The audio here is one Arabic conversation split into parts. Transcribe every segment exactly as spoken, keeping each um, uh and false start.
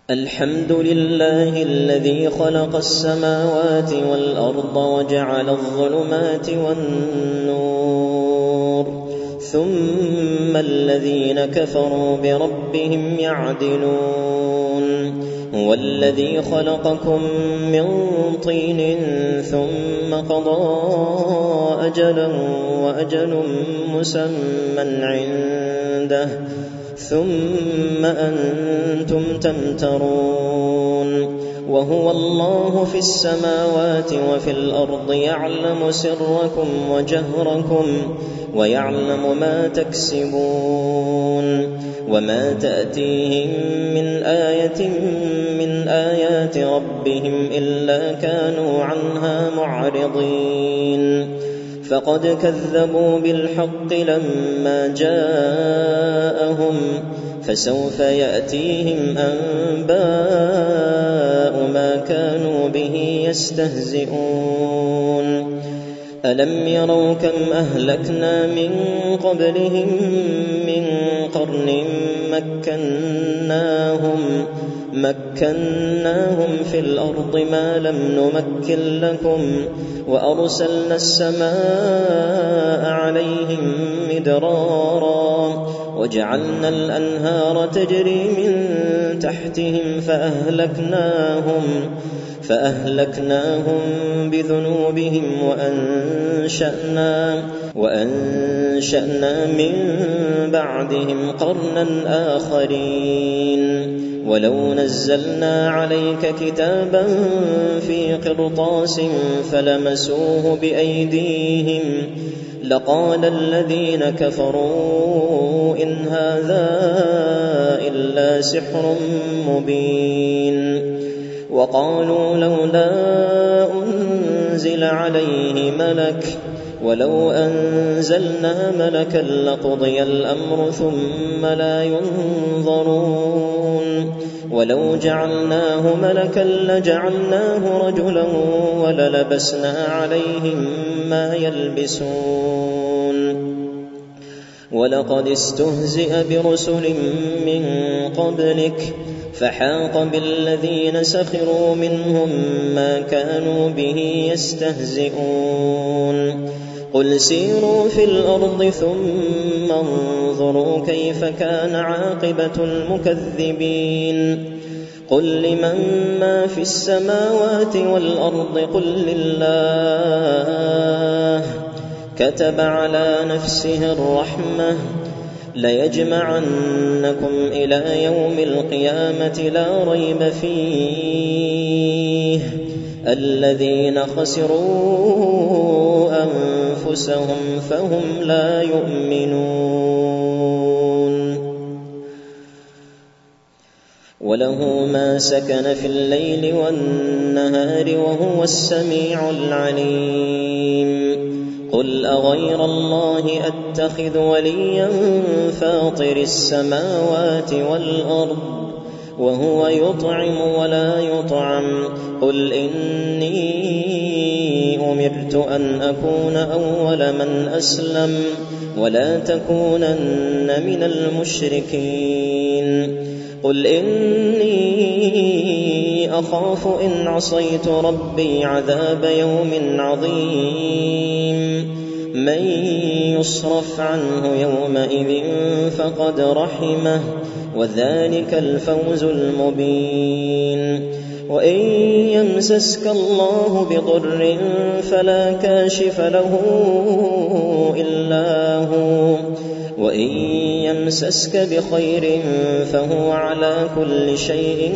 الحمد لله الذي خلق السماوات والأرض وجعل الظلمات والنور ثم الذين كفروا بربهم يعدلون هو الذي خلقكم من طين ثم قضى أجلا وأجل مسمى عنده ثم أنتم تمترون وهو الله في السماوات وفي الأرض يعلم سركم وجهركم ويعلم ما تكسبون وما تأتيهم من آية من آيات ربهم إلا كانوا عنها معرضين فقد كذبوا بالحق لما جاءهم فسوف يأتيهم أنباء ما كانوا به يستهزئون ألم يروا كم أهلكنا من قبلهم من قرن مكناهم مكناهم في الأرض ما لم نمكن لكم وأرسلنا السماء عليهم مدرارا وجعلنا الأنهار تجري من تحتهم فأهلكناهم فأهلكناهم بذنوبهم وأنشأنا وأنشأنا من بعدهم قرنا آخرين ولو نزلنا عليك كتابا في قرطاس فلمسوه بأيديهم لقال الذين كفروا إن هذا إلا سحر مبين وقالوا لولا أنزل عليه ملك ولو أنزلنا ملكا لقضي الأمر ثم لا ينظرون ولو جعلناه ملكا لجعلناه رجلا وللبسنا عليهم ما يلبسون ولقد استهزئ برسل من قبلك فحاق بالذين سخروا منهم ما كانوا به يستهزئون قل سيروا في الأرض ثم انظروا كيف كان عاقبة المكذبين قل لمن ما في السماوات والأرض قل لله كتب على نفسه الرحمة ليجمعنكم إلى يوم القيامة لا ريب فيه الذين خسروا أنفسهم فهم لا يؤمنون وله ما سكن في الليل والنهار وهو السميع العليم قل أغير الله أتخذ وليا فاطر السماوات والأرض وهو يطعم ولا يطعم قل إني أمرت أن أكون أول من أسلم ولا تكونن من المشركين قل إني أخاف إن عصيت ربي عذاب يوم عظيم من يصرف عنه يومئذ فقد رحمه وذلك الفوز المبين وإن يمسسك الله بضر فلا كاشف له إلا هو وإن يمسسك بخير فهو على كل شيء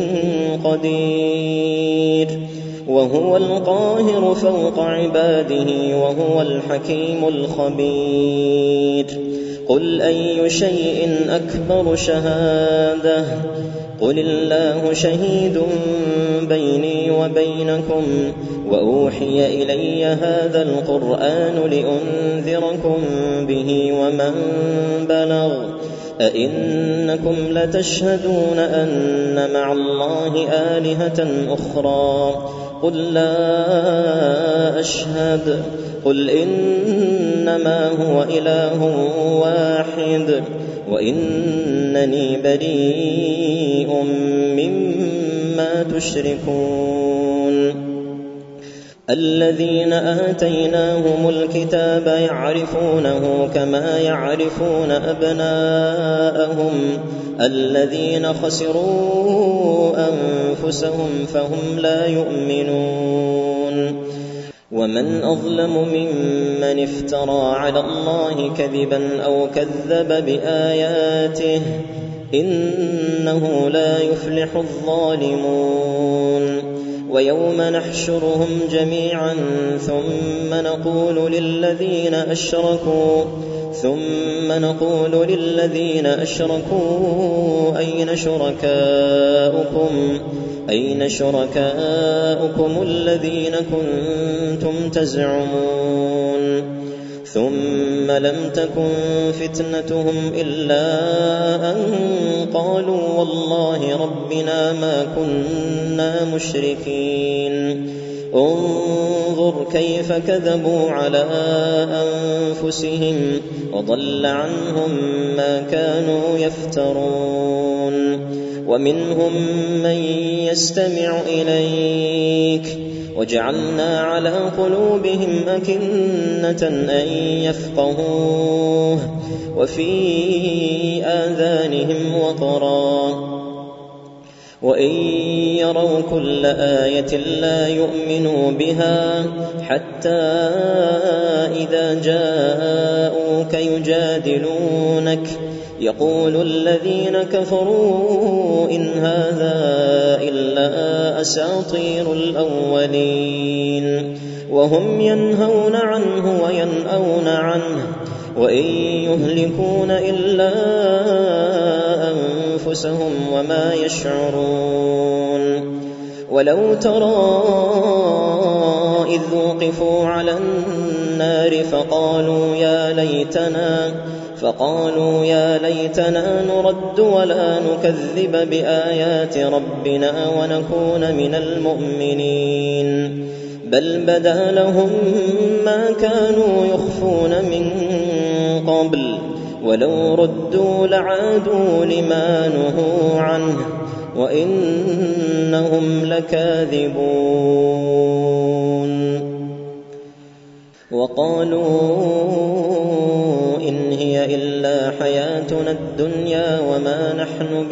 قدير وهو القاهر فوق عباده وهو الحكيم الخبير قل أي شيء أكبر شهادة قل الله شهيد بيني وبينكم وأوحي إلي هذا القرآن لأنذركم به ومن بلغ أئنكم لتشهدون أن مع الله آلهة أخرى قل لا أشهد قل إنما هو إله واحد وإنني بريء مما ما تشركون الذين آتيناهم الكتاب يعرفونه كما يعرفون أبناءهم الذين خسروا أنفسهم فهم لا يؤمنون ومن أظلم ممن افترى على الله كذبا أو كذب بآياته إنه لا يفلح الظالمون ويوم نحشرهم جميعا ثم نقول للذين أشركوا ثم نقول للذين أشركوا أين شركاؤكم أين شركاؤكم الذين كنتم تزعمون ثم لم تكن فتنتهم إلا أن قالوا والله ربنا ما كنا مشركين انظر كيف كذبوا على أنفسهم وضل عنهم ما كانوا يفترون ومنهم من يستمع إليك وجعلنا على قلوبهم أكنة أن يفقهوه وفي آذانهم وقرا وإن يروا كل آية لا يؤمنوا بها حتى إذا جاءوك يجادلونك يقول الذين كفروا إن هذا إلا أساطير الأولين وهم ينهون عنه وينأون عنه وإن يهلكون إلا أنفسهم وما يشعرون ولو ترى إذ وقفوا على النار فقالوا يا ليتنا فقالوا يا ليتنا نرد ولا نكذب بآيات ربنا ونكون من المؤمنين بل بدا لهم ما كانوا يخفون من قبل ولو ردوا لعادوا لما نهوا عنه وإنهم لكاذبون وقالوا إن هي إلا حياتنا الدنيا وما نحن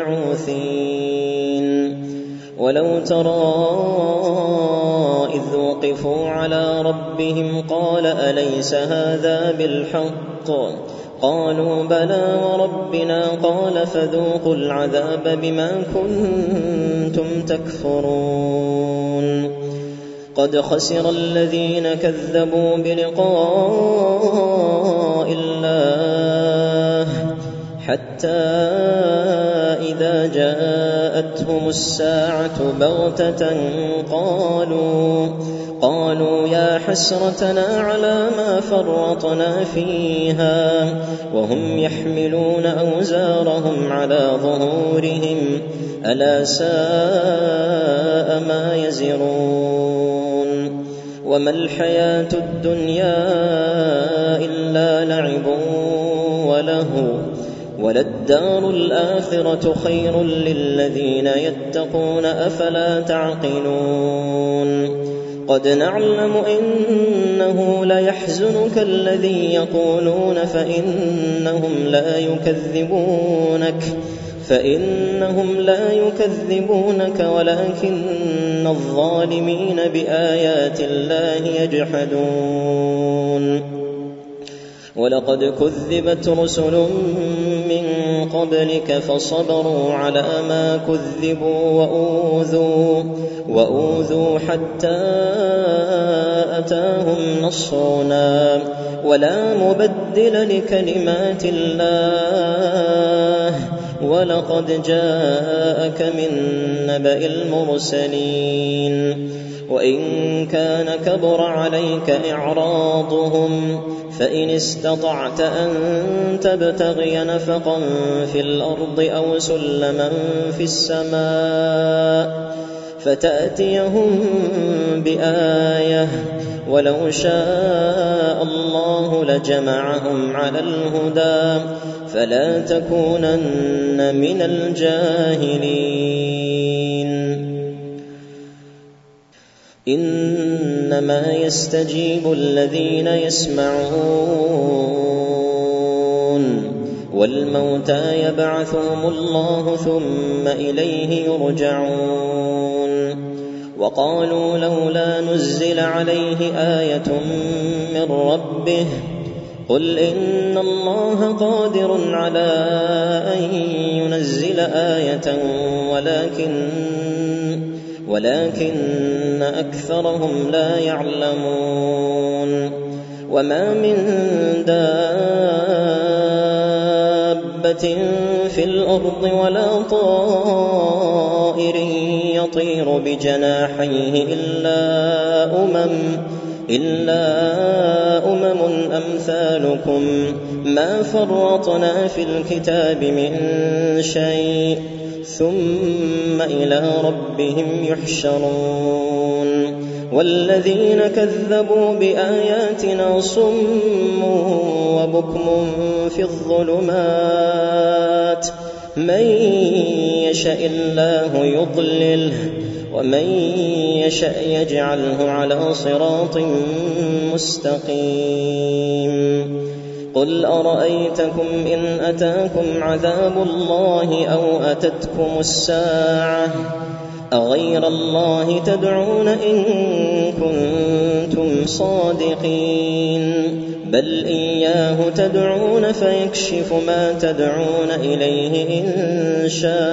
بمبعوثين ولو ترى إذ وقفوا على ربهم قال أليس هذا بالحق قالوا بلى وربنا قال فذوقوا العذاب بما كنتم تكفرون قد خسر الذين كذبوا بلقاء الله حتى إذا جاءتهم الساعة بغتة قالوا قالوا يا حسرتنا على ما فرطنا فيها وهم يحملون أوزارهم على ظهورهم ألا ساء ما يزرون وما الحياة الدنيا إلا لعب ولهو وللدار الآخرة خير للذين يتقون أفلا تعقلون قد نعلم إنه ليحزنك الذي يقولون فإنهم لا يكذبونك فإنهم لا يكذبونك ولكن الظالمين بآيات الله يجحدون ولقد كذبت رسل من قبلك فصبروا على ما كذبوا وأوذوا, وأوذوا حتى أتاهم نصرنا ولا مبدل لكلمات الله ولقد جاءك من نبأ المرسلين وإن كان كبر عليك إعراضهم فإن استطعت أن تبتغي نفقا في الأرض أو سلما في السماء فتأتيهم بآية ولو شاء الله لجمعهم على الهدى فلا تكونن من الجاهلين إنما يستجيب الذين يسمعون والموتى يبعثهم الله ثم إليه يرجعون وقالوا لولا نزل عليه آية من ربه قل إن الله قادر على أن ينزل آية ولكن ولكن أكثرهم لا يعلمون وما من دابة في الأرض ولا طائر يطير بجناحيه إلا أمم إلا أمم أمثالكم ما فرطنا في الكتاب من شيء ثم إلى ربهم يحشرون والذين كذبوا بآياتنا صم وبكم في الظلمات من يشاء الله يضلله ومن يشاء يجعله على صراط مستقيم قل أرأيتكم إن أتاكم عذاب الله أو أتتكم الساعة أغير الله تدعون إن كنتم صادقين بل إياه تدعون فيكشف ما تدعون إليه إن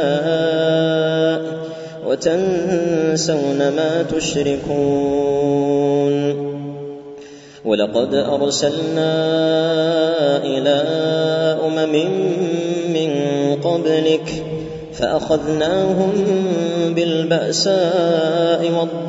شاء وتنسون ما تشركون ولقد أرسلنا إلى أمم من قبلك فأخذناهم بالبأساء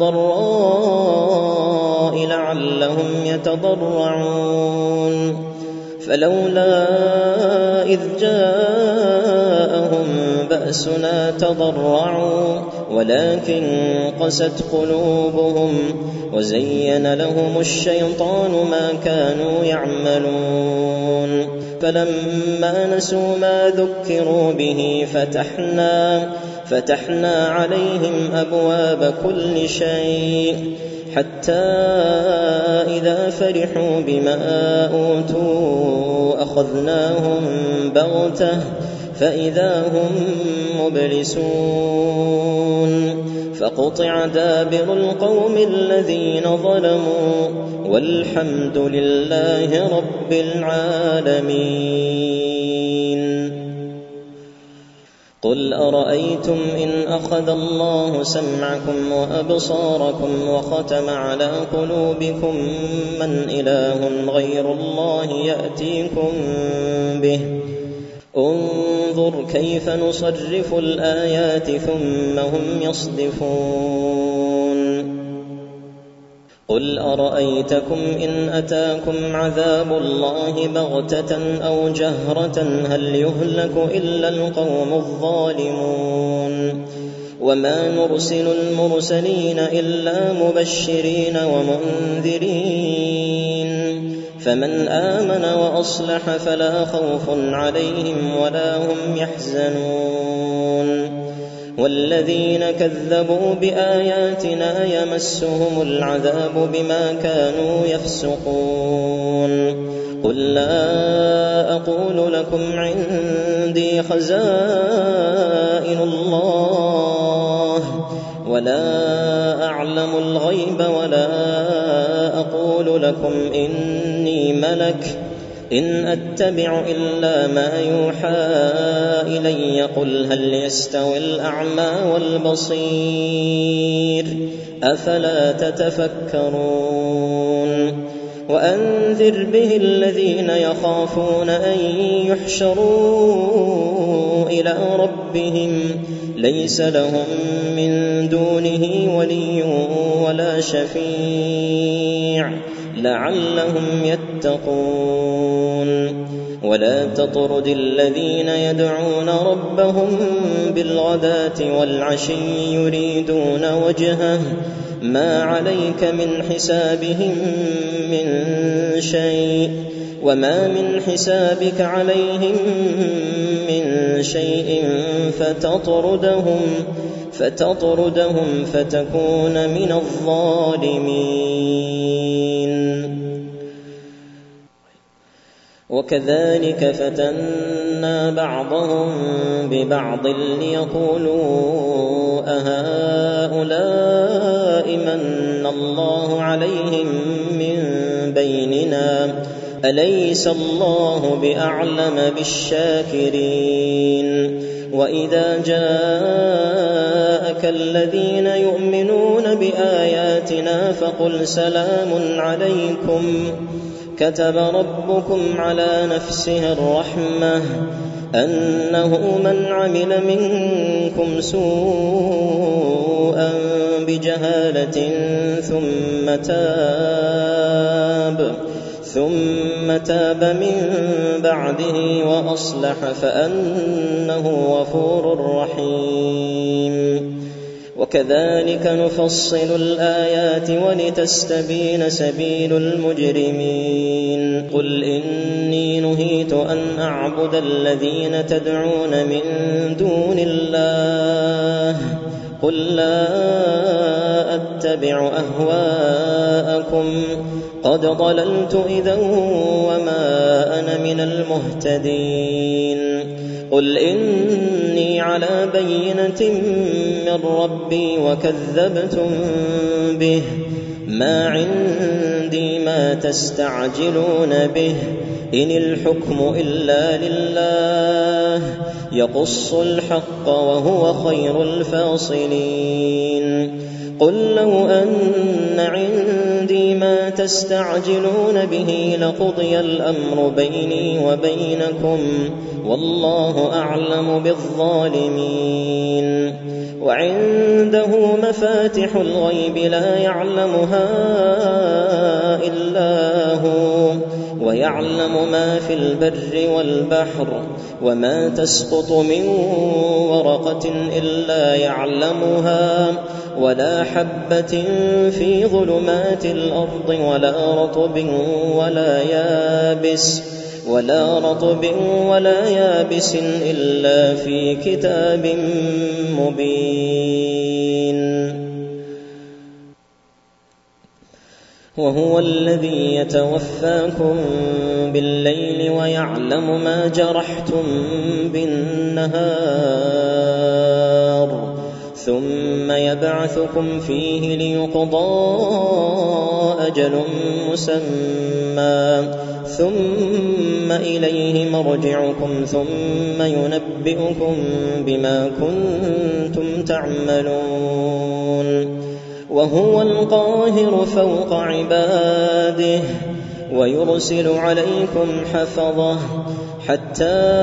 والضراء لعلهم يتضرعون فلولا إذ جاءهم بأسنا تضرعوا ولكن قست قلوبهم وزين لهم الشيطان ما كانوا يعملون فلما نسوا ما ذكروا به فتحنا فتحنا عليهم أبواب كل شيء حتى إذا فرحوا بما أوتوا أخذناهم بغتة فإذا هم مبلسون فقطع دابر القوم الذين ظلموا والحمد لله رب العالمين قل أرأيتم إن أخذ الله سمعكم وأبصاركم وختم على قلوبكم من إله غير الله يأتيكم به انظر كيف نصرف الآيات ثم هم يصدفون قل أرأيتكم إن أتاكم عذاب الله بغتة أو جهرة هل يهلك إلا القوم الظالمون وما نرسل المرسلين إلا مبشرين ومنذرين فمن آمن وأصلح فلا خوف عليهم ولا هم يحزنون والذين كذبوا بآياتنا يمسهم العذاب بما كانوا يفسقون قل لا أقول لكم عندي خزائن الله ولا أعلم الغيب ولا أقول لكم إني ملك إن أتبع إلا ما يوحى إلي قل هل يستوي الأعمى والبصير أفلا تتفكرون وأنذر به الذين يخافون أن يحشروا إلى ربهم ليس لهم من دونه ولي ولا شفيع لعلهم يتقون ولا تطرد الذين يدعون ربهم بالغداة والعشي يريدون وجهه ما عليك من حسابهم من شيء وما من حسابك عليهم من شيء فتطردهم فتطردهم فتكون من الظالمين. وكذلك فتنا بعضهم ببعض ليقولوا أهؤلاء من الله عليهم من بيننا أليس الله بأعلم بالشاكرين. وإذا جاءك الذين يؤمنون بآياتنا فقل سلام عليكم كتب ربكم على نفسه الرحمة أنه من عمل منكم سوءا بجهالة ثم تاب ثم تاب من بعده وأصلح فأنه غفور رحيم. وكذلك نفصل الآيات ولتستبين سبيل المجرمين. قل إني نهيت أن أعبد الذين تدعون من دون الله قل لا أتبع أهواءكم قد ضللت إذا وما أنا من المهتدين. قل إني على بينة من ربي وكذبتم به ما عندي ما تستعجلون به إن الحكم إلا لله يقص الحق وهو خير الفاصلين. قل لو أن عندي ما تستعجلون به لقضي الأمر بيني وبينكم والله أعلم بالظالمين. وعنده مفاتح الغيب لا يعلمها إلا هو ويعلم ما في البر والبحر وما تسقط من ورقة إلا يعلمها ولا حبة في ظلمات الأرض ولا رطب ولا يابس ولا رطب ولا يابس إلا في كتاب مبين. وهو الذي يتوفاكم بالليل ويعلم ما جرحتم بالنهار ثم يبعثكم فيه ليقضى أجل مسمى ثم إليه مرجعكم ثم ينبئكم بما كنتم تعملون. وهو القاهر فوق عباده ويرسل عليكم حفظه حتى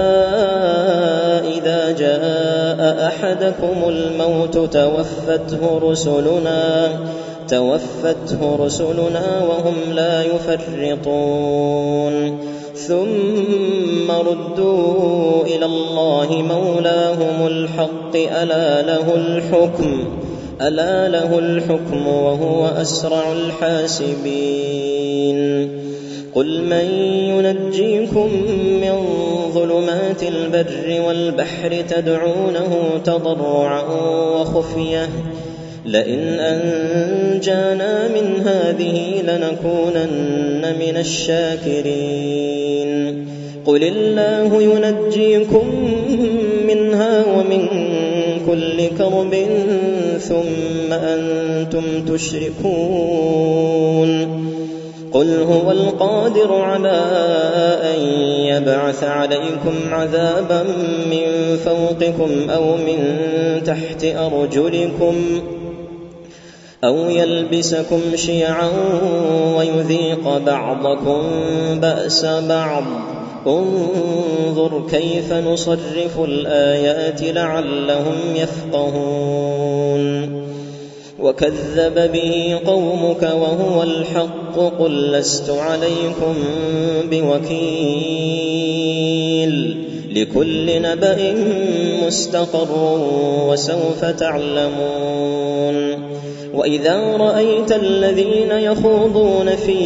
إذا جاء أحدكم الموت توفته رسلنا توفته رسلنا وهم لا يفرطون ثم ردوا إلى الله مولاهم الحق ألا له الحكم ألا له الحكم وهو أسرع الحاسبين. قل من ينجيكم من ظلمات البر والبحر تدعونه تضرعا وخفية لئن أنجانا من هذه لنكونن من الشاكرين. قل الله ينجيكم منها ومن كل كرب ثم أنتم تشركون. قل هو القادر على أن يبعث عليكم عذابا من فوقكم أو من تحت أرجلكم أو يلبسكم شيعا ويذيق بعضكم بأس بعض انظر كيف نصرف الآيات لعلهم يفقهون. وكذب به قومك وهو الحق قل لست عليكم بوكيل لكل نبأ مستقر وسوف تعلمون. وإذا رأيت الذين يخوضون في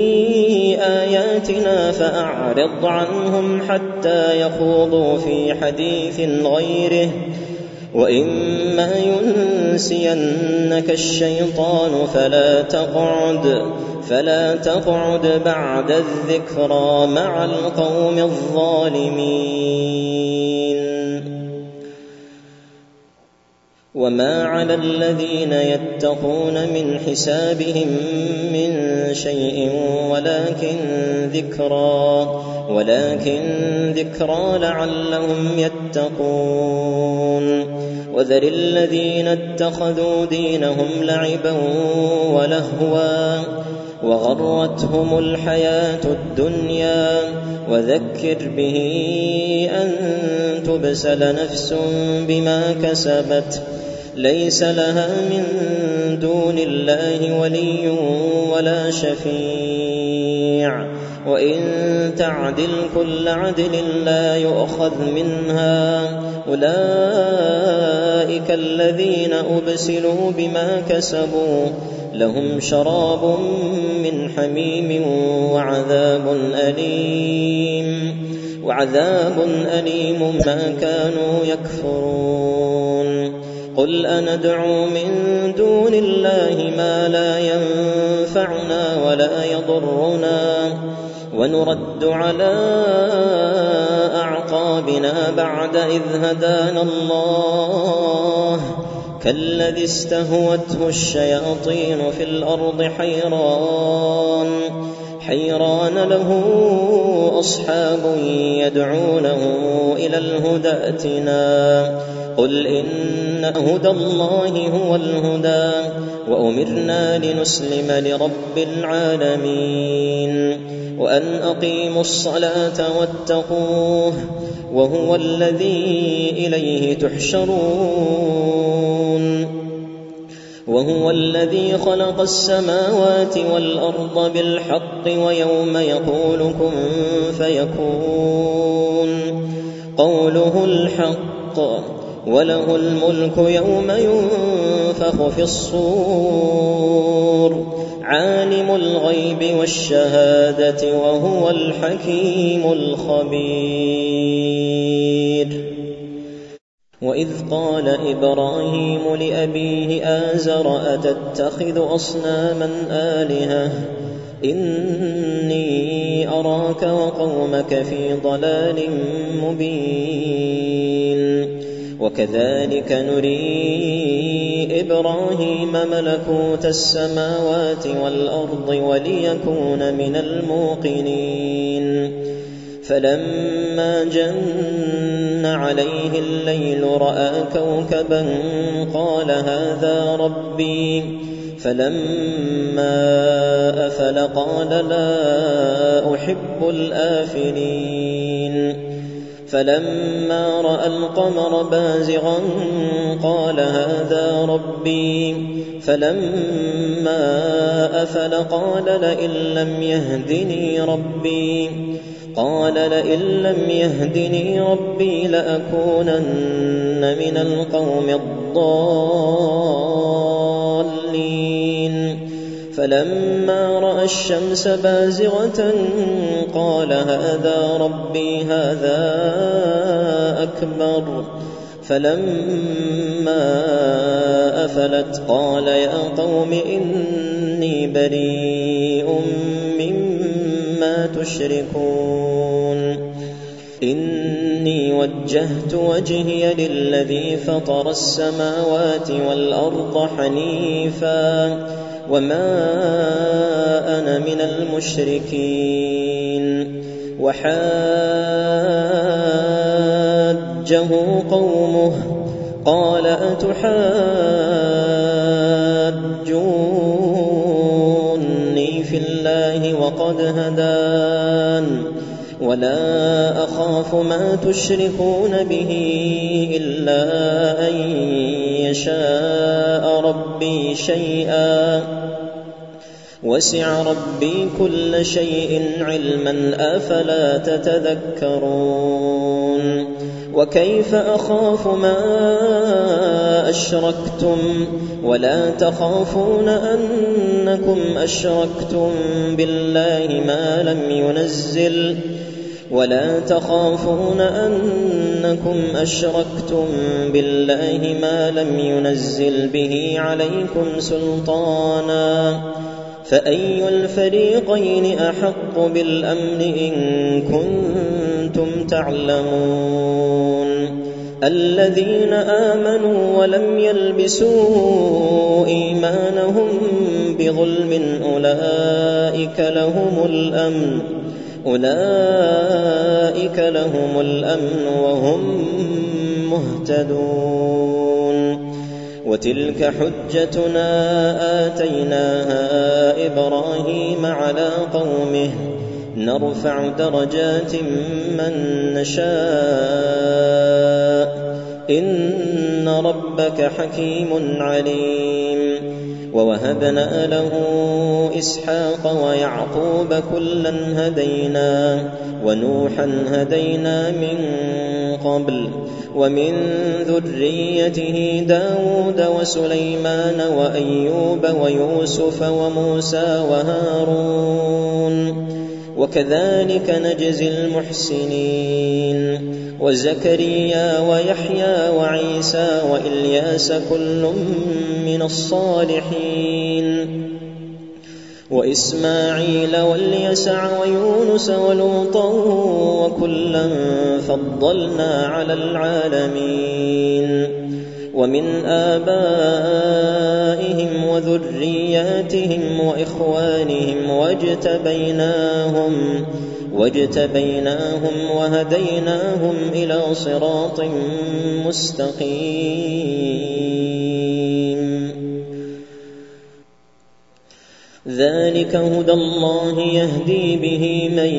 آياتنا فأعرض عنهم حتى يخوضوا في حديث غيره وإما ينسينك الشيطان فلا تقعد فلا تقعد بعد الذكرى مع القوم الظالمين. وما على الذين يتقون من حسابهم من شيء ولكن ذكرى ولكن ذكرى لعلهم يتقون. وذر الذين اتخذوا دينهم لعبا ولهوا وغرتهم الحياة الدنيا وذكر به أن تبسل نفس بما كسبت ليس لها من دون الله ولي ولا شفيع وإن تعدل كل عدل لا يؤخذ منها أولئك الذين أبسلوا بما كسبوا لهم شراب من حميم وعذاب أليم وعذاب أليم ما كانوا يكفرون. قل أندعو من دون الله ما لا ينفعنا ولا يضرنا ونرد على أعقابنا بعد إذ هدانا الله كالذي استهوته الشياطين في الأرض حيران حيران له أصحاب يدعونه إلى الهدى ائتنا قل إن هدى الله هو الهدى وأمرنا لنسلم لرب العالمين وأن أقيموا الصلاة واتقوه وهو الذي إليه تحشرون. وهو الذي خلق السماوات والأرض بالحق ويوم يقول كن فيكون قوله الحق وله الملك يوم ينفخ في الصور عالم الغيب والشهادة وهو الحكيم الخبير. وإذ قال إبراهيم لأبيه آزر أتتخذ أصناما آلهة إني أراك وقومك في ضلال مبين. وكذلك نري إبراهيم ملكوت السماوات والأرض وليكون من الموقنين. فلما جن عليه الليل رأى كوكبا قال هذا ربي فلما أفل قال لا أحب الآفلين. فلما رأى القمر بازغا قال هذا ربي فلما أفل قال لئن لم يهدني ربي قال لئن لم يهدني ربي لأكونن من القوم الضالين. فلما رأى الشمس بازغة قال هذا ربي هذا أكبر. فلما أفلت قال يا قوم إني بريء مما تشركون إني وجهت وجهي للذي فطر السماوات والأرض حنيفا وما أنا من المشركين. وحاجه قومه قال أتحاجوني في الله وقد هدان ولا أخاف ما تشركون به إلا أن يشاء ربي شيئا وسع ربي كل شيء علما أفلا تتذكرون. وكيف أخاف ما أشركتم ولا تخافون أنكم أشركتم بالله ما لم ينزل ولا تخافون أنكم أشركتم بالله ما لم ينزل به عليكم سلطانا فأي الفريقين أحق بالأمن إن كنتم تعلمون الذين آمنوا ولم يلبسوا إيمانهم بظلم أولئك لهم الأمن أولئك لهم الأمن وهم مهتدون وتلك حجتنا آتيناها إبراهيم على قومه نرفع درجات من نشاء إن ربك حكيم عليم ووهبنا له إسحاق ويعقوب كلا هدينا ونوحا هدينا من قبل ومن ذريته داود وسليمان وأيوب ويوسف وموسى وهارون وكذلك نجزي المحسنين وزكريا ويحيى وعيسى وإلياس كل من الصالحين وإسماعيل واليسع ويونس ولوطا وكلا فضلنا على العالمين ومن آبائهم وذرياتهم وإخوانهم واجتبيناهم واجتبيناهم وهديناهم إلى صراط مستقيم ذلك هدى الله يهدي به من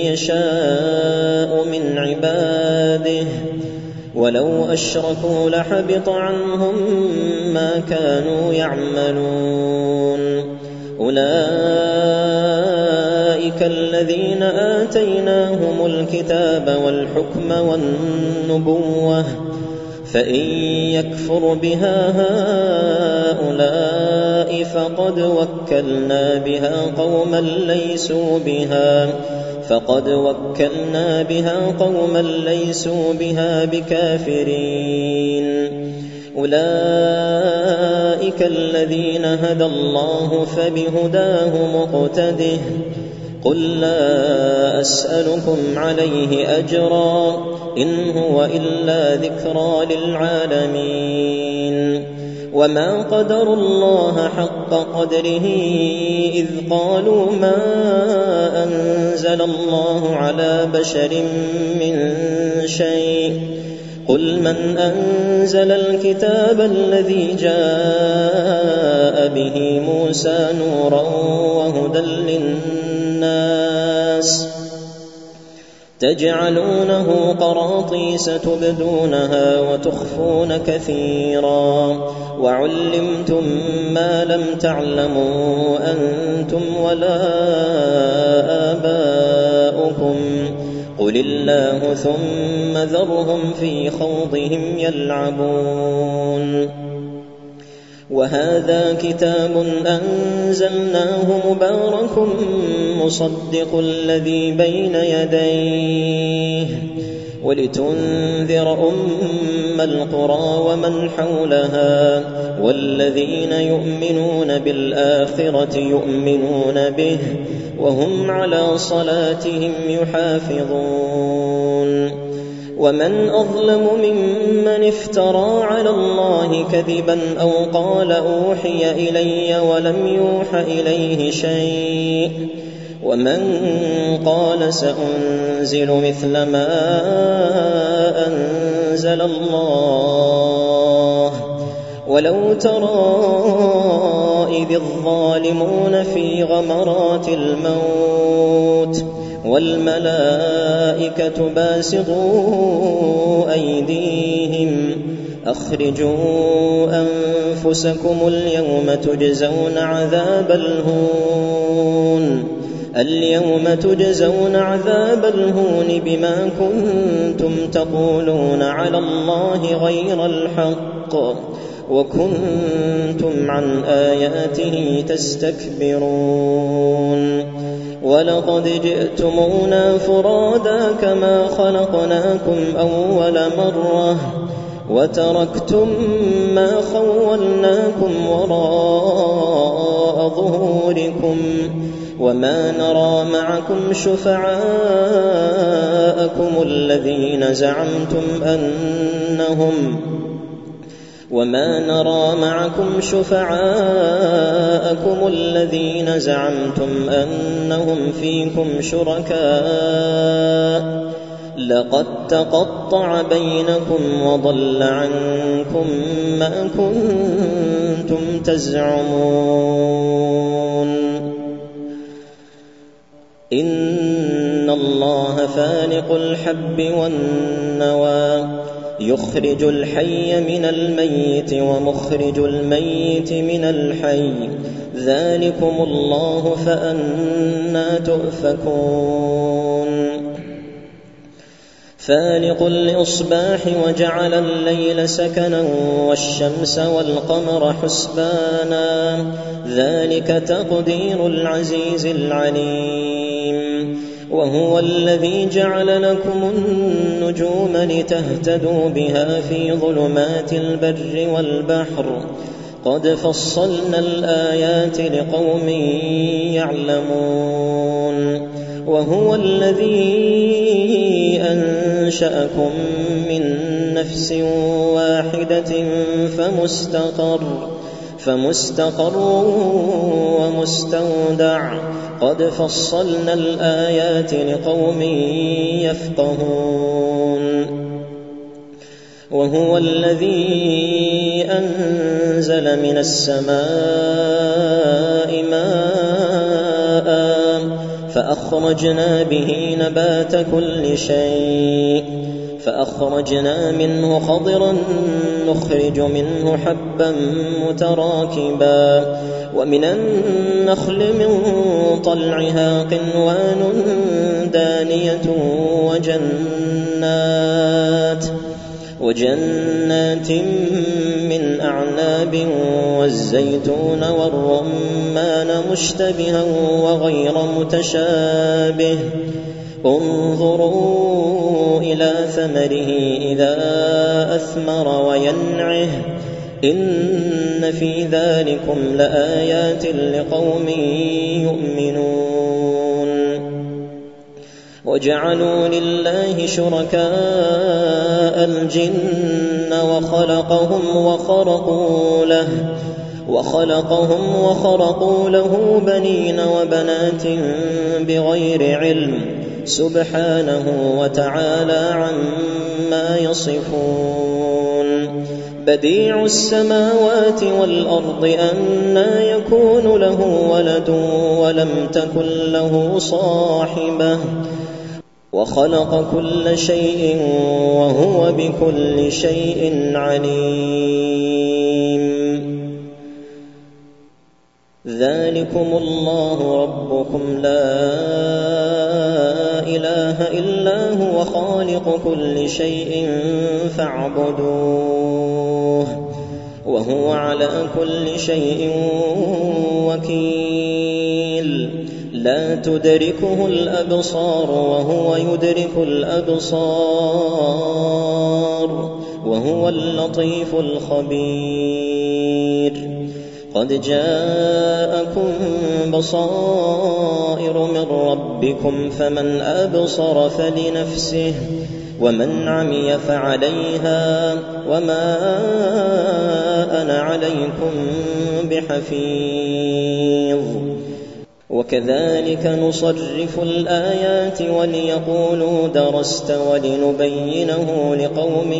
يشاء من عباده ولو أشركوا لحبط عنهم ما كانوا يعملون أولئك الذين آتيناهم الكتاب والحكم والنبوة فإن يكفر بها هؤلاء فقد وكلنا بها قوما ليسوا بها فقد وكلنا بها قوما ليسوا بها بكافرين أولئك الذين هدى الله فبهداه مقتده قل لا أسألكم عليه أجرا إن هو إلا ذكرى للعالمين وما قدروا الله حق قدره إذ قالوا ما أنزل الله على بشر من شيء قل من أنزل الكتاب الذي جاء به موسى نورا وهدى للناس تجعلونه قراطيس تبدونها وتخفون كثيرا وعلمتم ما لم تعلموا أنتم ولا آباؤكم قل الله ثم ذرهم في خوضهم يلعبون وهذا كتاب أنزلناه مبارك مصدق الذي بين يديه ولتنذر أم القرى ومن حولها والذين يؤمنون بالآخرة يؤمنون به وهم على صلاتهم يحافظون ومن أظلم ممن افترى على الله كذبا أو قال أوحي إلي ولم يوح إليه شيء ومن قال سأنزل مثل ما أنزل الله ولو ترى إذ الظالمون في غمرات الموت والملائكة باسطوا أيديهم أخرجوا أنفسكم اليوم تجزون عذاب الهون اليوم تجزون عذاب الهون بما كنتم تقولون على الله غير الحق وكنتم عن آياته تستكبرون ولقد جئتمونا فرادا كما خلقناكم أول مرة وتركتم ما خولناكم وراء ظهوركم وما نرى معكم شفعاءكم الذين زعمتم أنهم وما نرى معكم شفعاءكم الذين زعمتم أنهم فيكم شركاء لقد تقطع بينكم وضل عنكم ما كنتم تزعمون إن الله فالق الحب والنوى يخرج الحي من الميت ومخرج الميت من الحي ذلكم الله فأنى تؤفكون فالق الإصباح وجعل الليل سكنا والشمس والقمر حسبانا ذلك تقدير العزيز العليم وهو الذي جعل لكم النجوم لتهتدوا بها في ظلمات البر والبحر قد فصلنا الآيات لقوم يعلمون وهو الذي أنشأكم من نفس واحدة فمستقر فمستقر ومستودع قد فصلنا الآيات لقوم يفقهون وهو الذي أنزل من السماء ماء فأخرجنا به نبات كل شيء فأخرجنا منه خضرا نخرج منه حبا متراكبا ومن النخل من طلعها قنوان دانية وجنات وجنات من أعناب والزيتون والرمان مشتبها وغير متشابه انظروا إلى ثمره إذا أثمر وينعه إن في ذلكم لآيات لقوم يؤمنون وجعلوا لله شركاء الجن وخلقهم وخرقوا له وخلقهم وخرقوا له بنين وبنات بغير علم سبحانه وتعالى عما يصفون بديع السماوات والأرض أنى يكون له ولد ولم تكن له صاحبة وخلق كل شيء وهو بكل شيء عليم ذلكم الله ربكم لا إله إلا هو خالق كل شيء فاعبدوه وهو على كل شيء وكيل لا تدركه الأبصار وهو يدرك الأبصار وهو اللطيف الخبير قد جاءكم بصائر من ربكم فمن أبصر فلنفسه ومن عمي فعليها وما أنا عليكم بحفيظ وكذلك نصرف الآيات وليقولوا درست ولنبينه لقوم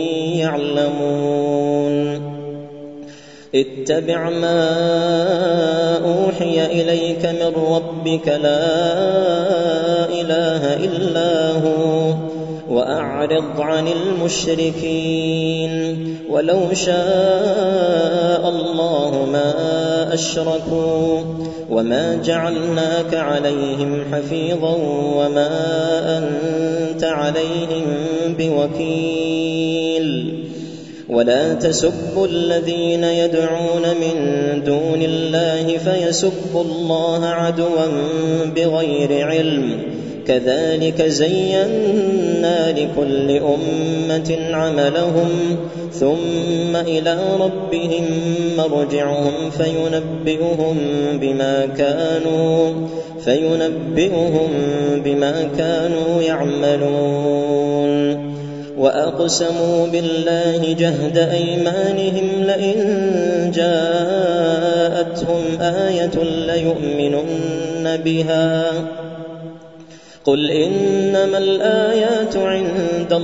يعلمون اتبع ما أوحي إليك من ربك لا إله إلا هو وأعرض عن المشركين ولو شاء الله ما أشركوا وما جعلناك عليهم حفيظا وما أنت عليهم بوكيل ولا تسبوا الذين يدعون من دون الله فيسبوا الله عدوا بغير علم كذلك زينا لكل أمة عملهم ثم إلى ربهم مرجعهم فينبئهم بما كانوا فينبئهم بما كانوا يعملون وأقسموا بالله جهد أيمانهم لئن جاءتهم آية ليؤمنن بها قل إنما الآيات عند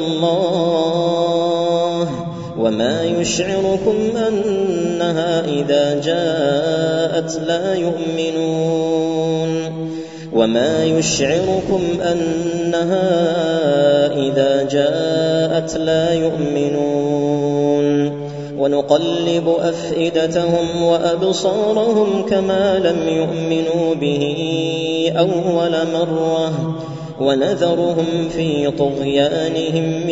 الله وما يشعركم أنها إذا جاءت لا يؤمنون وما يشعركم أنها إذا جاءت لا يؤمنون ونقلب أفئدتهم وأبصارهم كما لم يؤمنوا به أول مرة ونذرهم في طغيانهم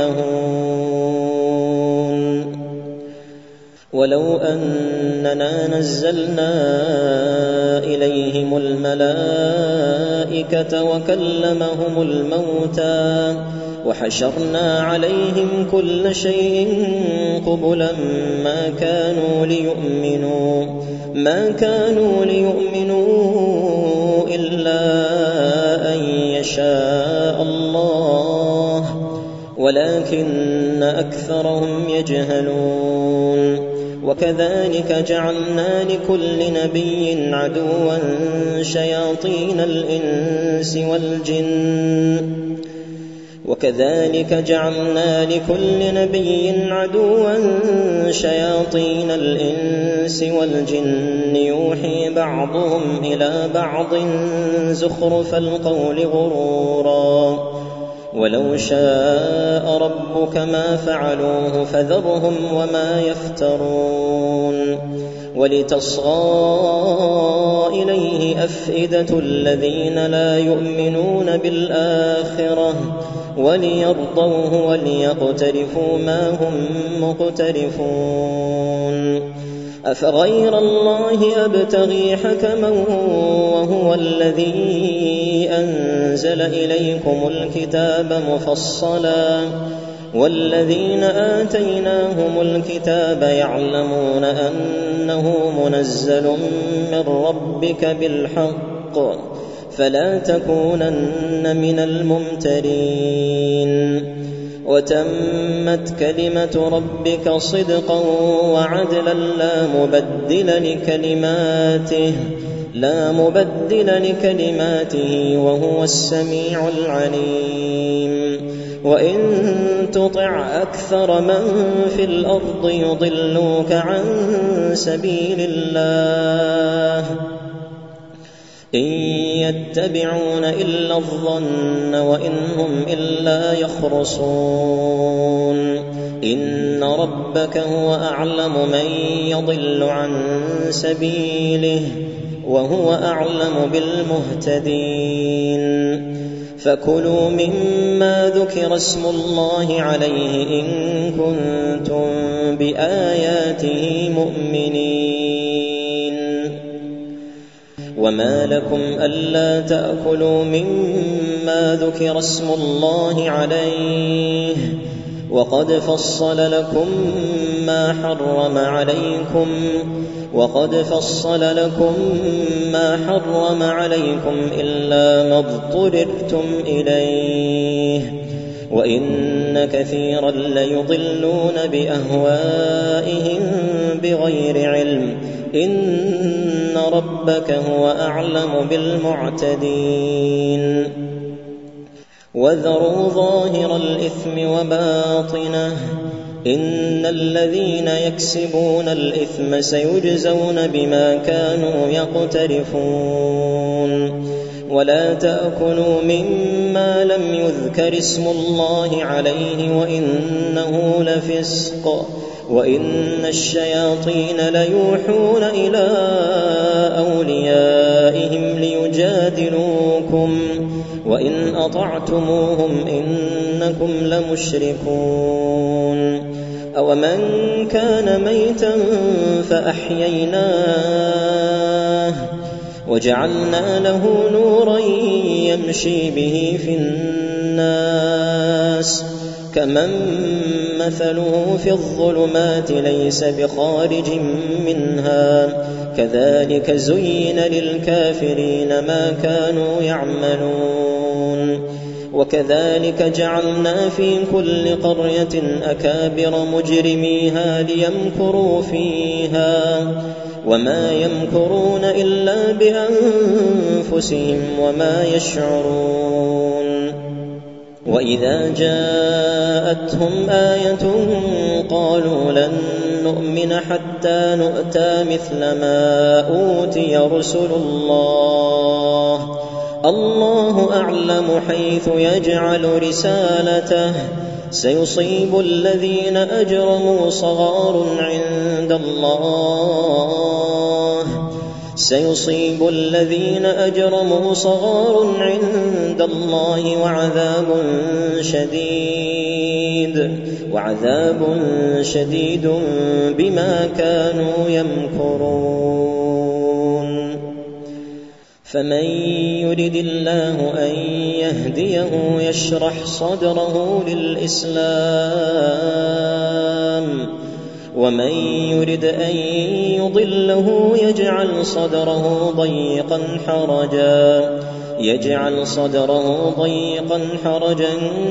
يعمهون ولو أننا نزلنا إليهم الملائكة وكلمهم الموتى وحشرنا عليهم كل شيء قبلا ما كانوا ليؤمنوا ما كانوا ليؤمنوا إلا أن يشاء الله ولكن أكثرهم يجهلون وكذلك جعلنا لكل نبي عدوا شياطين الإنس والجن وكذلك جعلنا لكل نبي عدوا شياطين الإنس والجن يوحي بعضهم إلى بعض زخرف القول غرورا ولو شاء ربك ما فعلوه فذرهم وما يفترون ولتصغى إليه أفئدة الذين لا يؤمنون بالآخرة وليرضوه وليقترفوا ما هم مقترفون أفغير الله أبتغي حكما وهو الذي أنزل إليكم الكتاب مفصلا والذين آتيناهم الكتاب يعلمون أنه منزل من ربك بالحق فلا تكونن من الممترين وتمت كلمة ربك صدقا وعدلا لا مبدل لكلماته لا مبدل لكلماته وهو السميع العليم وإن تطع أكثر من في الأرض يضلوك عن سبيل الله إن يتبعون إلا الظن وإن هم إلا يخرصون إن ربك هو أعلم من يضل عن سبيله وهو أعلم بالمهتدين فكلوا مما ذكر اسم الله عليه إن كنتم بآياته مؤمنين وما لكم ألا تأكلوا مما ذكر اسم الله عليه وقد فصل لكم ما حرم عليكم وقد فصل لكم ما حرم عليكم إلا ما اضطررتم إليه وإن كثيرا ليضلون بأهوائهم بغير علم إن ربك هو أعلم بالمعتدين وذروا ظاهر الإثم وباطنه إن الذين يكسبون الإثم سيجزون بما كانوا يقترفون ولا تأكلوا مما لم يذكر اسم الله عليه وإنه لفسق وإن الشياطين ليوحون إلى أوليائهم ليجادلوكم وإن أطعتموهم إنكم لمشركون أومن كان ميتا فأحييناه وجعلنا له نورا يمشي به في الناس كمن مثله في الظلمات ليس بخارج منها كذلك زين للكافرين ما كانوا يعملون وكذلك جعلنا في كل قرية أكابر مجرميها ليمكروا فيها وما يمكرون إلا بأنفسهم وما يشعرون وإذا جاءتهم آية قالوا لن نؤمن حتى نؤتى مثل ما أوتي رسل الله الله أعلم حيث يجعل رسالته سيصيب الذين أجرموا صغار عند الله سيصيب الذين أجرموا صغار عند الله وعذاب شديد وعذاب شديد بما كانوا يمكرون فمن يرد الله أن يهديه يشرح صدره للإسلام ومن يرد أن يضله يجعل صدره ضيقا حرجا يجعل صدره ضيقا حرجا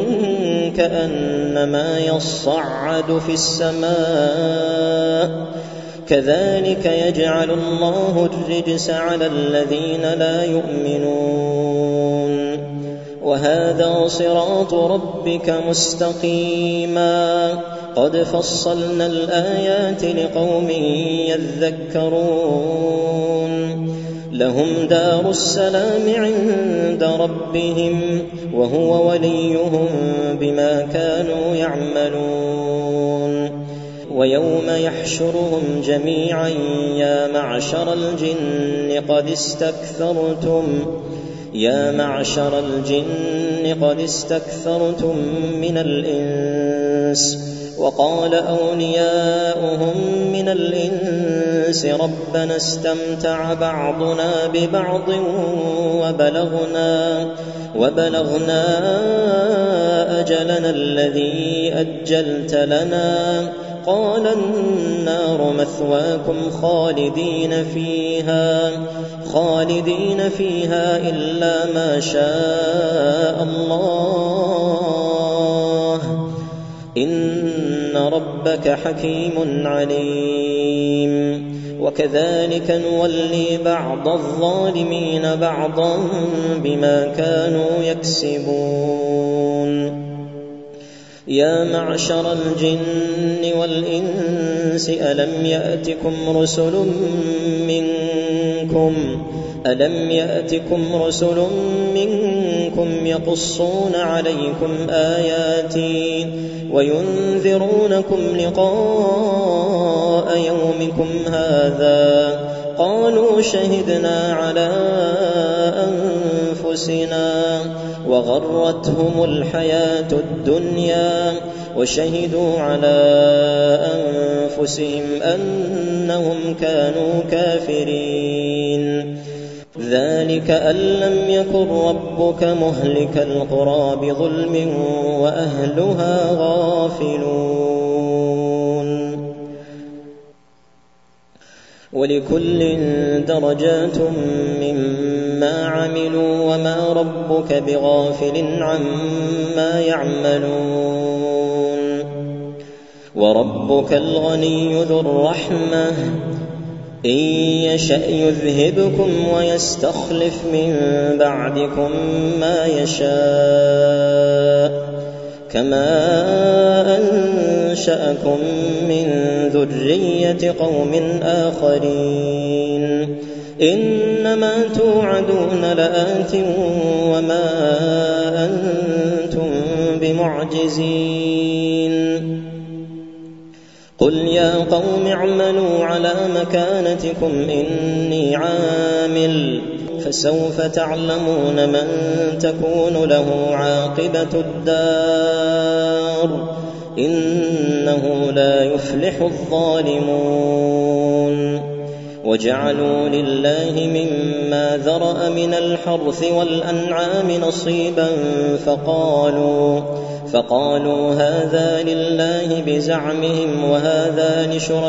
كأنما يصعد في السماء كذلك يجعل الله الرجس على الذين لا يؤمنون وهذا صراط ربك مستقيما قد فصلنا الآيات لقوم يذكرون لهم دار السلام عند ربهم وهو وليهم بما كانوا يعملون ويوم يحشرهم جميعا يا معشر الجن قد استكثرتم يا معشر الجن قد استكثرتم من الإنس وقال أولياؤهم من الإنس ربنا استمتع بعضنا ببعض وبلغنا وبلغنا أجلنا الذي أجلت لنا قال النار مثواكم خالدين فيها خالدين فيها إلا ما شاء الله إن ربك حكيم عليم وكذلك نولي بعض الظالمين بعضا بما كانوا يكسبون يا معشر الجن والإنس ألم يأتكم رسل منكم ألم يأتكم رسل منكم يقصون عليكم آياتي وينذرونكم لقاء يومكم هذا قالوا شهدنا على أنفسنا وغرتهم الحياة الدنيا وشهدوا على أنفسهم أنهم كانوا كافرين ذلك أن لم يكن ربك مهلك القرى بظلم وأهلها غافلون ولكل درجات مما عملوا وما ربك بغافل عما يعملون وربك الغني ذو الرحمة إن يشأ يذهبكم ويستخلف من بعدكم ما يشاء كما أنشأكم من ذرية قوم آخرين إنما توعدون لآت وما أنتم بمعجزين قل يا قوم اعملوا على مكانتكم إني عامل فسوف تعلمون من تكون له عاقبة الدار إنه لا يفلح الظالمون. وجعلوا لله مما ذرأ من الحرث والأنعام نصيبا فقالوا, فقالوا هذا لله بزعمهم وهذا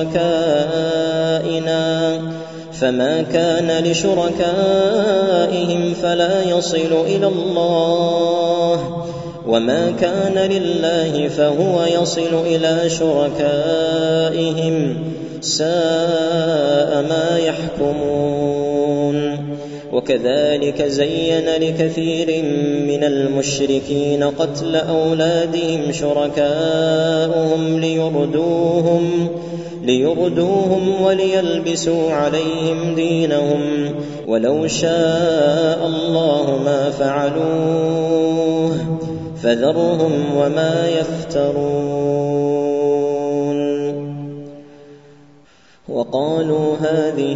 لشركائنا، فما كان لشركائهم فلا يصل إلى الله، وما كان لله فهو يصل إلى شركائهم، ساء ما يحكمون. وكذلك زين لكثير من المشركين قتل أولادهم شركاؤهم ليردوهم, ليردوهم وليلبسوا عليهم دينهم، ولو شاء الله ما فعلوه فذرهم وما يفترون. وقالوا هذه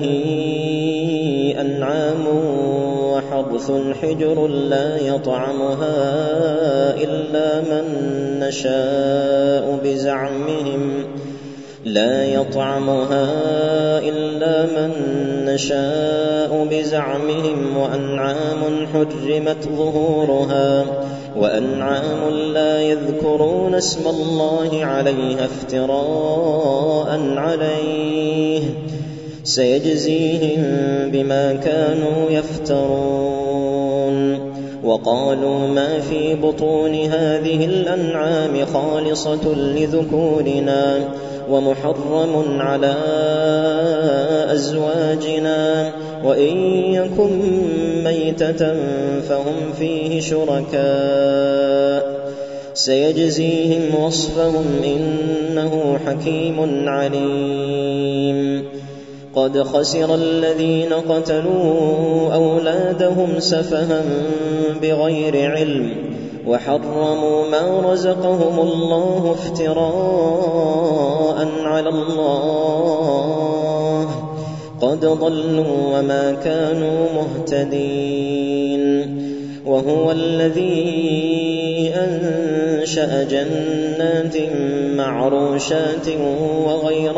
أنعام وحرث حجر لا يطعمها إلا من نشاء بزعمهم لا يطعمها إلا من نشاء بزعمهم وأنعام حرمت ظهورها وأنعام لا يذكرون اسم الله عليها افتراء عليه، سيجزيهم بما كانوا يفترون. وقالوا ما في بطون هذه الأنعام خالصة لذكورنا ومحرم على أزواجنا، وإن يكن ميتة فهم فيه شركاء، سيجزيهم وصفهم إنه حكيم عليم. قد خسر الذين قتلوا أولادهم سفها بغير علم وحرموا ما رزقهم الله افتراء على الله، قد ضلوا وما كانوا مهتدين. وهو الذي أنشأ جنات معروشات وغير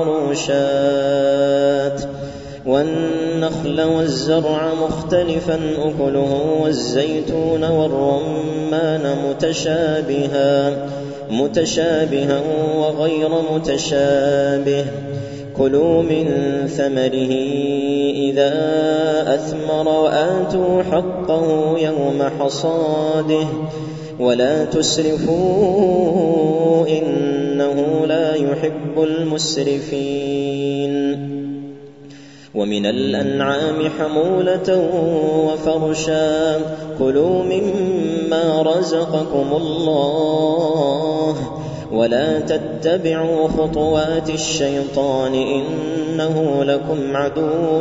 معروشات والنخل والزرع مختلفا أكله والزيتون والرمان متشابها, متشابها وغير متشابه، كلوا من ثمره إذا أثمر وآتوا حقه يوم حصاده ولا تسرفوا إنه لا يحب المسرفين. ومن الأنعام حمولة وفرشا، كلوا مما رزقكم الله ولا تتبعوا خطوات الشيطان إنه لكم عدو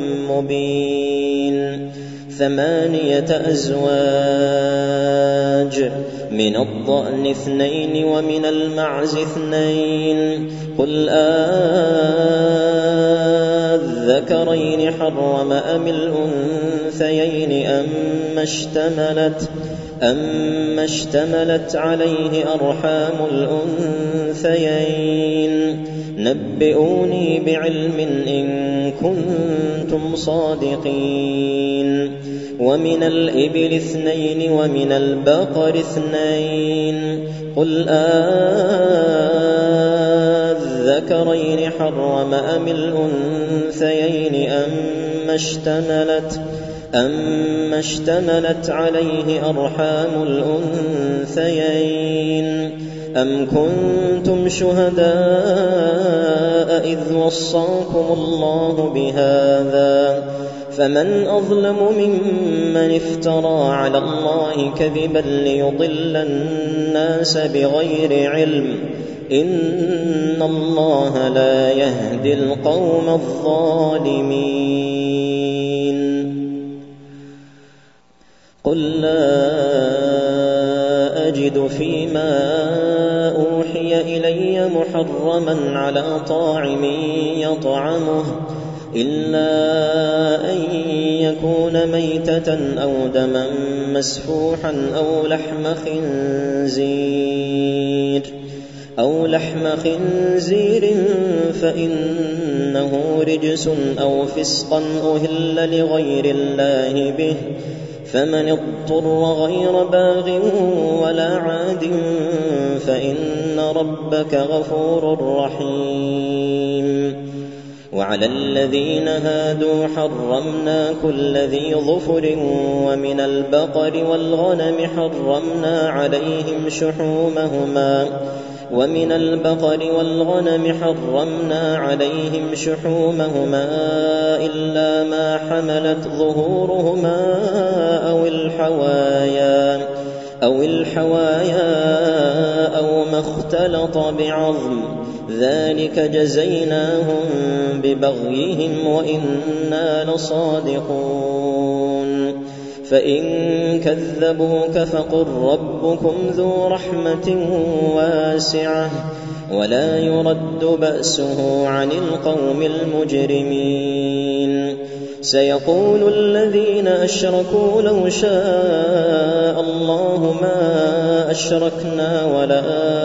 مبين. ثمانية أزواج، من الضأن اثنين ومن المعز اثنين، قل أذكرين حرم أم الأنثيين أم اشتملت أما اشتملت عليه أرحام الأنثيين، نبئوني بعلم إن كنتم صادقين. ومن الإبل اثنين ومن البقر اثنين، قل أذكرين حرم أم الأنثيين أما اشتملت أما اشتملت عليه أرحام الأنثيين، أم كنتم شهداء إذ وصاكم الله بهذا، فمن أظلم ممن افترى على الله كذبا ليضل الناس بغير علم، إن الله لا يهدي القوم الظالمين. قل لا أجد فيما أوحي إلي محرما على طاعم يطعمه إلا أن يكون ميتة أو دما مسفوحا أو لحم خنزير أو لحم خنزير فإنه رجس أو فسقا أهل لغير الله به، فمن اضطر غير باغ ولا عاد فإن ربك غفور رحيم. وعلى الذين هادوا حرمنا كل ذي ظفر، ومن البقر والغنم حرمنا عليهم شحومهما ومن البقر والغنم حرمنا عليهم شحومهما إلا ما حملت ظهورهما أو الحوايا أو الحوايا أو ما اختلط بعظم، ذلك جزيناهم ببغيهم وإنا لصادقون. فإن كذبوك فقل ربكم ذو رحمة واسعة ولا يرد بأسه عن القوم المجرمين. سيقول الذين أشركوا لو شاء الله ما أشركنا ولا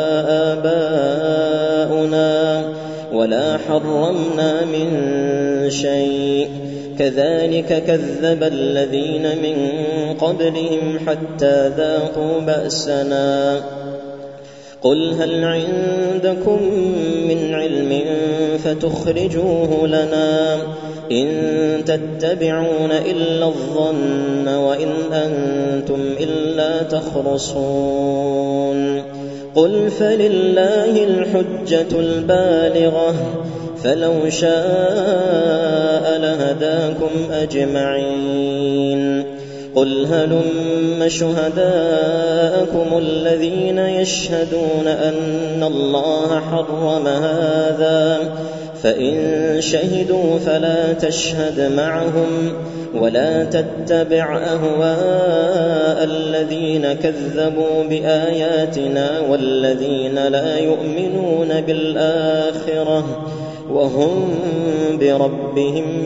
آباؤنا ولا حرمنا من شيء، كذلك كذب الذين من قبلهم حتى ذاقوا بأسنا. قل هل عندكم من علم فتخرجوه لنا، إن تتبعون إلا الظن وإن أنتم إلا تخرصون. قل فلله الحجة البالغة، فلو شاء لهداكم أجمعين. قل هلم شهداءكم الذين يشهدون أن الله حرم هذا، فإن شهدوا فلا تشهد معهم ولا تتبع أهواء الذين كذبوا بآياتنا والذين لا يؤمنون بالآخرة وهم بربهم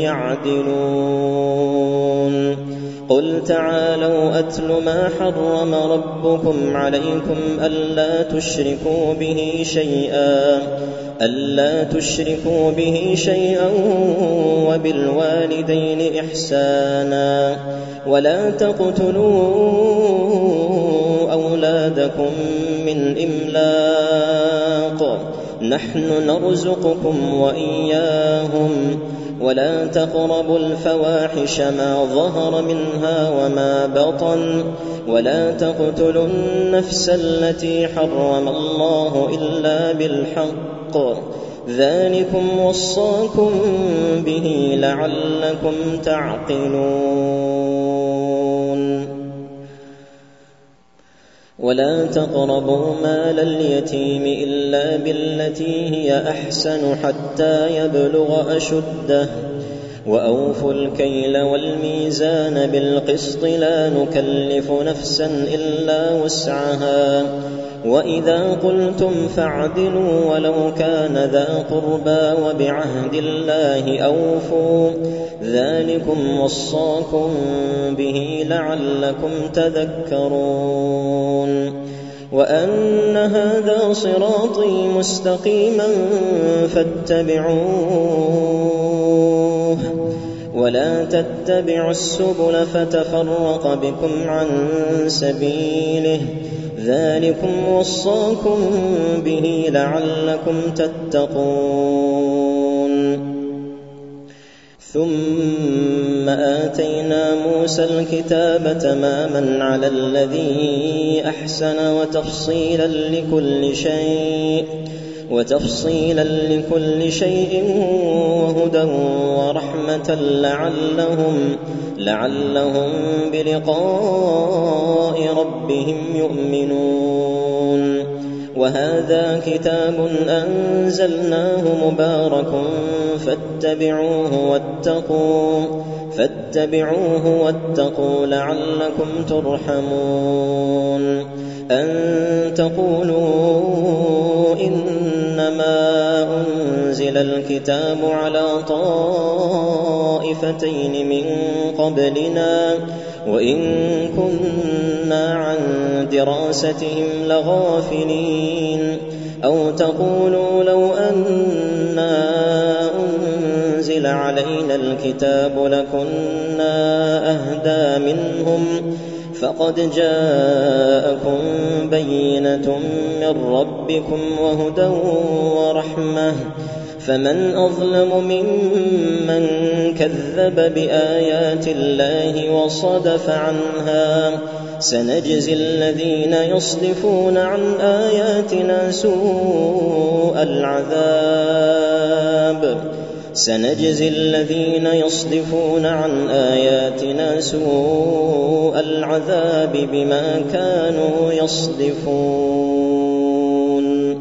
يعدلون. قل تعالوا أتل ما حرم ربكم عليكم ألا تشركوا به شيئا ألا تشركوا به شيئا وبالوالدين إحسانا، ولا تقتلوا أولادكم من إملاق، نحن نرزقكم وإياهم، ولا تقربوا الفواحش ما ظهر منها وما بطن، ولا تقتلوا النفس التي حرم الله إلا بالحق، ذلكم وصاكم به لعلكم تعقلون. ولا تقربوا مال اليتيم إلا بالتي هي أحسن حتى يبلغ أشده، وأوفوا الكيل والميزان بالقسط، لا نكلف نفسا إلا وسعها، وإذا قلتم فاعدلوا ولو كان ذا قربى، وبعهد الله أوفوا، ذلكم وصاكم به لعلكم تذكرون. وأن هذا صراطي مستقيما فاتبعوه، ولا تتبعوا السبل فتفرق بكم عن سبيله، ذلكم وصاكم به لعلكم تتقون. ثم آتينا موسى الكتاب تماما على الذي أحسن وتفصيلا لكل شيء وتفصيلا لكل شيء وهدى ورحمة لعلهم لعلهم بلقاء ربهم يؤمنون. وهذا كتاب أنزلناه مبارك فاتبعوه واتقوا فاتبعوه واتقوا لعلكم ترحمون. أن تقولوا إنما أنزل الكتاب على طائفتين من قبلنا وإن كنا عن دراستهم لغافلين أو تقولوا لو أنا أنزل علينا الكتاب لكنا أهدى منهم فقد جاءكم بينة من ربكم وهدى ورحمة فمن أظلم ممن كذب بآيات الله وصدف عنها سنجزي الذين يصدفون عن آياتنا سوء العذاب سنجزي الذين يصدفون عن آياتنا سوء العذاب بما كانوا يصدفون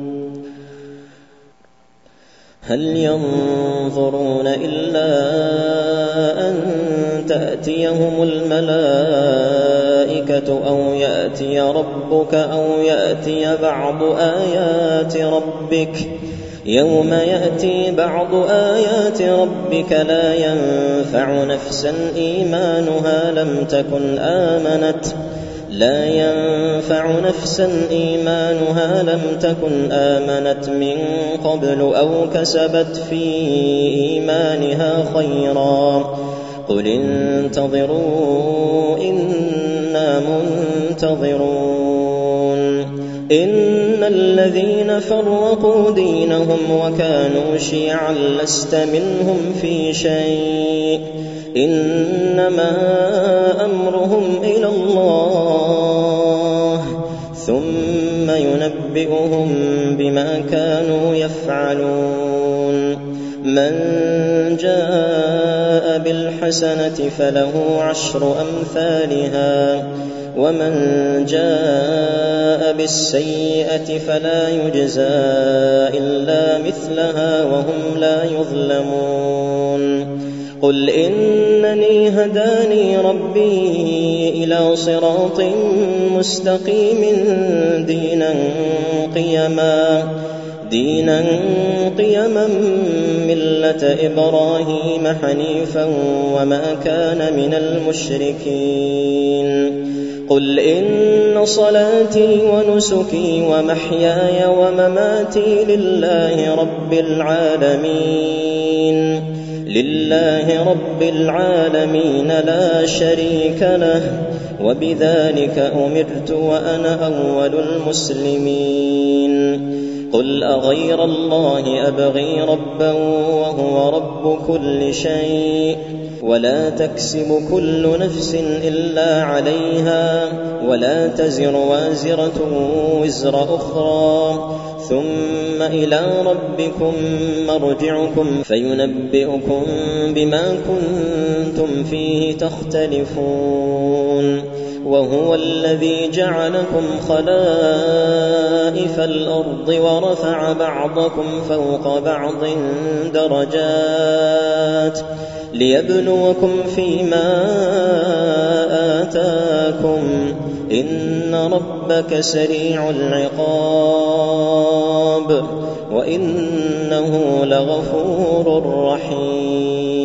هل ينظرون إلا أن تأتيهم الملائكة أو يأتي ربك أو يأتي بعض آيات ربك يوم يأتي بعض آيات ربك لا ينفع نفسا إيمانها لم تكن آمنت لا ينفع نفسا إيمانها لم تكن آمنت من قبل أو كسبت في إيمانها خيرا قل انتظروا إنا منتظرون إن الذين فرقوا دينهم وكانوا شيعا لست منهم في شيء إنما أمرهم إلى الله ثم ينبئهم بما كانوا يفعلون من جاء بالحسنة فله عشر أمثالها ومن جاء بالسيئة فلا يجزى إلا مثلها وهم لا يظلمون قل إنني هداني ربي إلى صراط مستقيم دينا قيما دينا قيما ملة إبراهيم حنيفا وما كان من المشركين قل إن صلاتي ونسكي ومحياي ومماتي لله رب العالمين لله رب العالمين لا شريك له وبذلك أمرت وأنا أول المسلمين قل أغير الله أبغي ربا وهو رب كل شيء ولا تكسب كل نفس إلا عليها ولا تزر وازرة وزر أخرى ثم إلى ربكم مرجعكم فينبئكم بما كنتم فيه تختلفون وهو الذي جعلكم خلائف الأرض ورفع بعضكم فوق بعض درجات ليبلوكم فيما آتاكم إن ربك سريع العقاب وإنه لغفور رحيم